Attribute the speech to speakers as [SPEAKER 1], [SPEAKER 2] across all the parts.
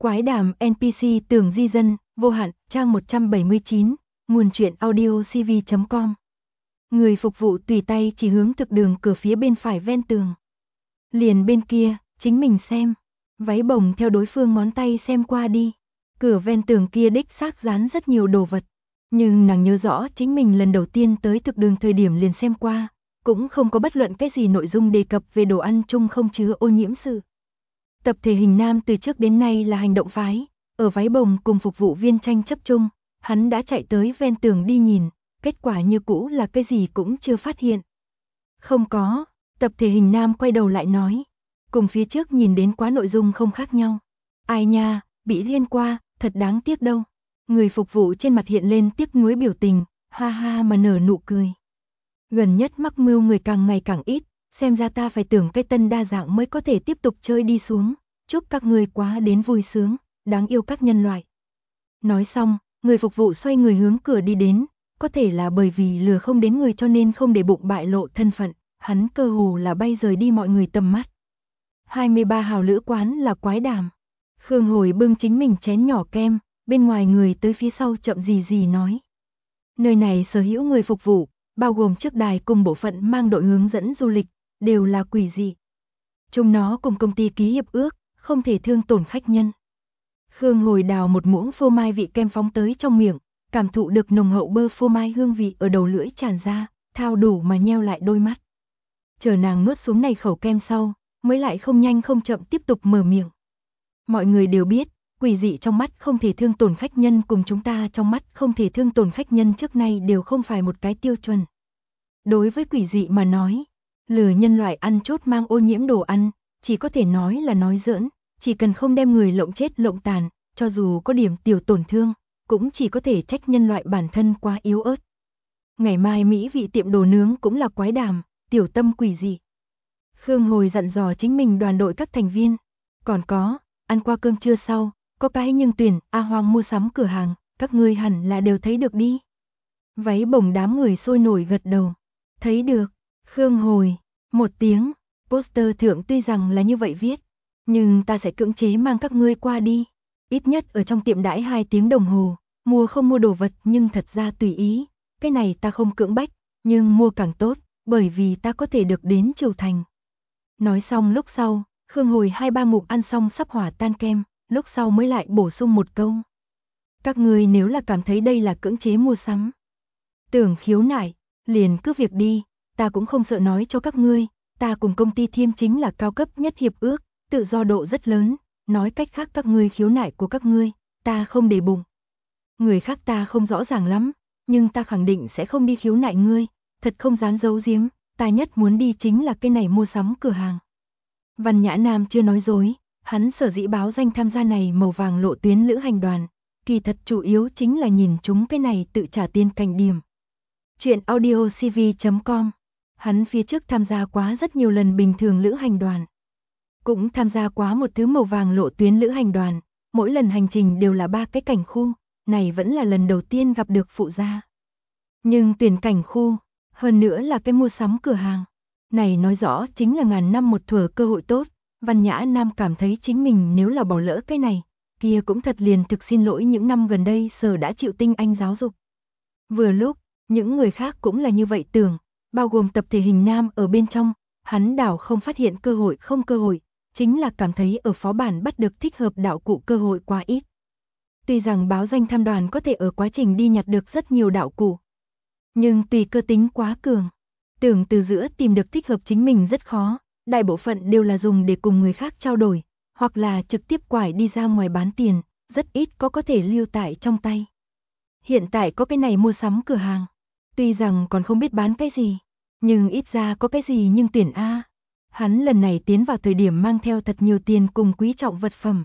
[SPEAKER 1] Quái đàm NPC Tường Di Dân, vô hạn, trang 179, nguồn truyện audio cv.com. Người phục vụ tùy tay chỉ hướng thực đường cửa phía bên phải ven tường. Liền bên kia, chính mình xem. Váy bồng theo đối phương ngón tay xem qua đi. Cửa ven tường kia đích xác dán rất nhiều đồ vật. Nhưng nàng nhớ rõ chính mình lần đầu tiên tới thực đường thời điểm liền xem qua. Cũng không có bất luận cái gì nội dung đề cập về đồ ăn chung không chứa ô nhiễm sự. Tập thể hình nam từ trước đến nay là hành động phái, ở váy bồng cùng phục vụ viên tranh chấp chung, hắn đã chạy tới ven tường đi nhìn, kết quả như cũ là cái gì cũng chưa phát hiện. Không có, tập thể hình nam quay đầu lại nói, cùng phía trước nhìn đến quá nội dung không khác nhau. Ai nha, bị liên qua, thật đáng tiếc đâu. Người phục vụ trên mặt hiện lên tiếc nuối biểu tình, ha ha mà nở nụ cười. Gần nhất mắc mưu người càng ngày càng ít, xem ra ta phải tưởng cái tân đa dạng mới có thể tiếp tục chơi đi xuống. Chúc các ngươi quá đến vui sướng, đáng yêu các nhân loại. Nói xong, người phục vụ xoay người hướng cửa đi đến, có thể là bởi vì lừa không đến người cho nên không để bụng bại lộ thân phận, hắn cơ hồ là bay rời đi mọi người tầm mắt. 23 hào lữ quán là Quái Đàm. Khương Hồi bưng chính mình chén nhỏ kem, bên ngoài người tới phía sau chậm gì gì nói. Nơi này sở hữu người phục vụ, bao gồm trước đài cùng bộ phận mang đội hướng dẫn du lịch, đều là quỷ dị. Chúng nó cùng công ty ký hiệp ước, không thể thương tổn khách nhân. Khương Hồi đào một muỗng phô mai vị kem phóng tới trong miệng, cảm thụ được nồng hậu bơ phô mai hương vị ở đầu lưỡi tràn ra, thao đủ mà nheo lại đôi mắt. Chờ nàng nuốt xuống này khẩu kem sau, mới lại không nhanh không chậm tiếp tục mở miệng. Mọi người đều biết, quỷ dị trong mắt không thể thương tổn khách nhân cùng chúng ta trong mắt không thể thương tổn khách nhân trước nay đều không phải một cái tiêu chuẩn. Đối với quỷ dị mà nói, lừa nhân loại ăn chốt mang ô nhiễm đồ ăn, chỉ có thể nói là nói giỡn, chỉ cần không đem người lộng chết lộng tàn, cho dù có điểm tiểu tổn thương, cũng chỉ có thể trách nhân loại bản thân quá yếu ớt. Ngày mai Mỹ vị tiệm đồ nướng cũng là Quái Đàm, tiểu tâm quỷ dị. Khương Hồi dặn dò chính mình đoàn đội các thành viên. Còn có, ăn qua cơm trưa sau, có cái nhưng tuyển A Hoang mua sắm cửa hàng, các ngươi hẳn là đều thấy được đi. Váy bồng đám người sôi nổi gật đầu. Thấy được, Khương Hồi, một tiếng, poster thượng tuy rằng là như vậy viết, nhưng ta sẽ cưỡng chế mang các ngươi qua đi. Ít nhất ở trong tiệm đãi 2 tiếng đồng hồ, mua không mua đồ vật nhưng thật ra tùy ý. Cái này ta không cưỡng bách, nhưng mua càng tốt, bởi vì ta có thể được đến Triều Thành. Nói xong lúc sau, Khương Hồi 2-3 ngụm ăn xong sắp hỏa tan kem, lúc sau mới lại bổ sung một câu. Các ngươi nếu là cảm thấy đây là cưỡng chế mua sắm, tưởng khiếu nại, liền cứ việc đi, ta cũng không sợ nói cho các ngươi, ta cùng công ty Thiêm chính là cao cấp nhất hiệp ước, tự do độ rất lớn, nói cách khác các ngươi khiếu nại của các ngươi, ta không để bụng. Người khác ta không rõ ràng lắm, nhưng ta khẳng định sẽ không đi khiếu nại ngươi, thật không dám giấu giếm, ta nhất muốn đi chính là cái này mua sắm cửa hàng. Văn Nhã Nam chưa nói dối, hắn sở dĩ báo danh tham gia này màu vàng lộ tuyến lữ hành đoàn, kỳ thật chủ yếu chính là nhìn chúng cái này tự trả tiền cảnh điểm. Chuyện audio cv.com. Hắn phía trước tham gia quá rất nhiều lần bình thường lữ hành đoàn. Cũng tham gia quá một thứ màu vàng lộ tuyến lữ hành đoàn, mỗi lần hành trình đều là 3 cái cảnh khu, này vẫn là lần đầu tiên gặp được phụ gia. Nhưng tuyển cảnh khu, hơn nữa là cái mua sắm cửa hàng, này nói rõ chính là ngàn năm một thuở cơ hội tốt. Văn Nhã Nam cảm thấy chính mình nếu là bỏ lỡ cái này, kia cũng thật liền thực xin lỗi những năm gần đây sở đã chịu tinh anh giáo dục. Vừa lúc, những người khác cũng là như vậy tưởng, bao gồm tập thể hình nam ở bên trong, hắn đảo không phát hiện cơ hội không cơ hội, chính là cảm thấy ở phó bản bắt được thích hợp đạo cụ cơ hội quá ít. Tuy rằng báo danh tham đoàn có thể ở quá trình đi nhặt được rất nhiều đạo cụ, nhưng tùy cơ tính quá cường, tưởng từ giữa tìm được thích hợp chính mình rất khó, đại bộ phận đều là dùng để cùng người khác trao đổi, hoặc là trực tiếp quải đi ra ngoài bán tiền, rất ít có thể lưu tại trong tay. Hiện tại có cái này mua sắm cửa hàng, tuy rằng còn không biết bán cái gì, nhưng ít ra có cái gì nhưng tuyển A. Hắn lần này tiến vào thời điểm mang theo thật nhiều tiền cùng quý trọng vật phẩm.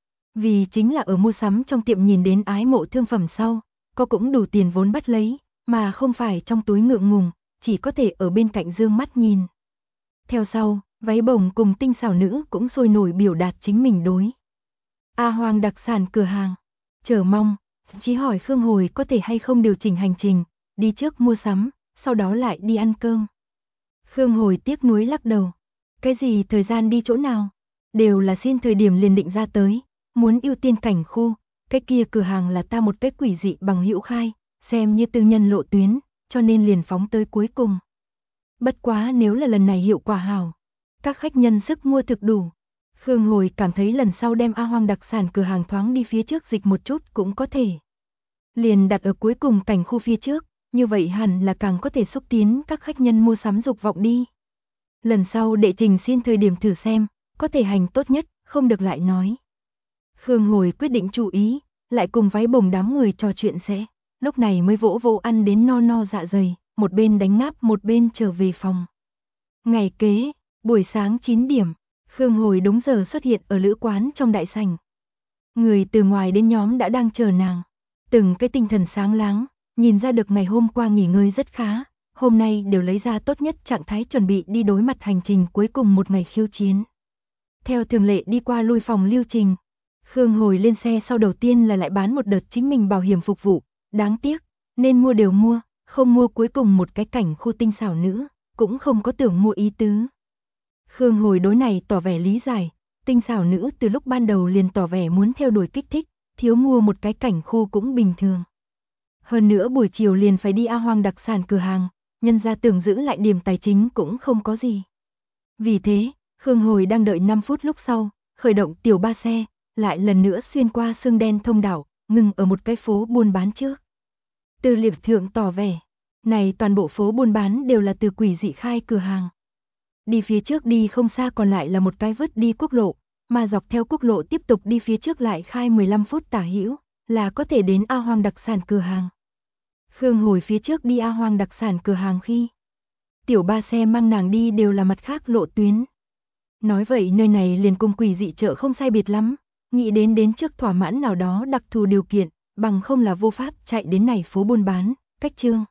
[SPEAKER 1] Vì chính là ở mua sắm trong tiệm nhìn đến ái mộ thương phẩm sau, có cũng đủ tiền vốn bắt lấy, mà không phải trong túi ngượng ngùng, chỉ có thể ở bên cạnh dương mắt nhìn. Theo sau, váy bồng cùng tinh xảo nữ cũng sôi nổi biểu đạt chính mình đối A Hoang đặc sản cửa hàng. Chờ mong, chỉ hỏi Khương Hồi có thể hay không điều chỉnh hành trình, đi trước mua sắm, sau đó lại đi ăn cơm. Khương Hồi tiếc nuối lắc đầu. Cái gì thời gian đi chỗ nào? Đều là xin thời điểm liền định ra tới, muốn ưu tiên cảnh khu, cái kia cửa hàng là ta một cái quỷ dị bằng hữu khai, xem như tư nhân lộ tuyến, cho nên liền phóng tới cuối cùng. Bất quá nếu là lần này hiệu quả hảo, các khách nhân sức mua thực đủ. Khương Hồi cảm thấy lần sau đem A Hoang đặc sản cửa hàng thoáng đi phía trước dịch một chút cũng có thể. Liền đặt ở cuối cùng cảnh khu phía trước, như vậy hẳn là càng có thể xúc tiến các khách nhân mua sắm dục vọng đi. Lần sau đệ trình xin thời điểm thử xem, có thể hành tốt nhất, không được lại nói. Khương Hồi quyết định chú ý, lại cùng váy bồng đám người trò chuyện sẽ, lúc này mới vỗ vỗ ăn đến no no dạ dày, một bên đánh ngáp một bên trở về phòng. Ngày kế, buổi sáng 9 điểm, Khương Hồi đúng giờ xuất hiện ở lữ quán trong đại sảnh. Người từ ngoài đến nhóm đã đang chờ nàng, từng cái tinh thần sáng láng, nhìn ra được ngày hôm qua nghỉ ngơi rất khá, hôm nay đều lấy ra tốt nhất trạng thái chuẩn bị đi đối mặt hành trình cuối cùng một ngày khiêu chiến. Theo thường lệ đi qua lui phòng lưu trình, Khương Hồi lên xe sau đầu tiên là lại bán một đợt chính mình bảo hiểm phục vụ, đáng tiếc, nên mua đều mua, không mua cuối cùng một cái cảnh khu tinh xảo nữ, cũng không có tưởng mua ý tứ. Khương Hồi đối này tỏ vẻ lý giải, tinh xảo nữ từ lúc ban đầu liền tỏ vẻ muốn theo đuổi kích thích, thiếu mua một cái cảnh khu cũng bình thường. Hơn nữa buổi chiều liền phải đi A Hoang đặc sản cửa hàng, nhân ra tưởng giữ lại điểm tài chính cũng không có gì. Vì thế, Khương Hồi đang đợi 5 phút lúc sau, khởi động tiểu ba xe, lại lần nữa xuyên qua xương đen thông đảo, ngừng ở một cái phố buôn bán trước. Từ liệt thượng tỏ vẻ, này toàn bộ phố buôn bán đều là từ quỷ dị khai cửa hàng. Đi phía trước đi không xa còn lại là một cái vứt đi quốc lộ, mà dọc theo quốc lộ tiếp tục đi phía trước lại khai 15 phút tả hữu, là có thể đến A Hoang đặc sản cửa hàng. Khương Hồi phía trước đi A Hoang đặc sản cửa hàng khi tiểu ba xe mang nàng đi đều là mặt khác lộ tuyến. Nói vậy nơi này liền cùng quỷ dị chợ không sai biệt lắm, nghĩ đến trước thỏa mãn nào đó đặc thù điều kiện, bằng không là vô pháp chạy đến này phố buôn bán, cách chương.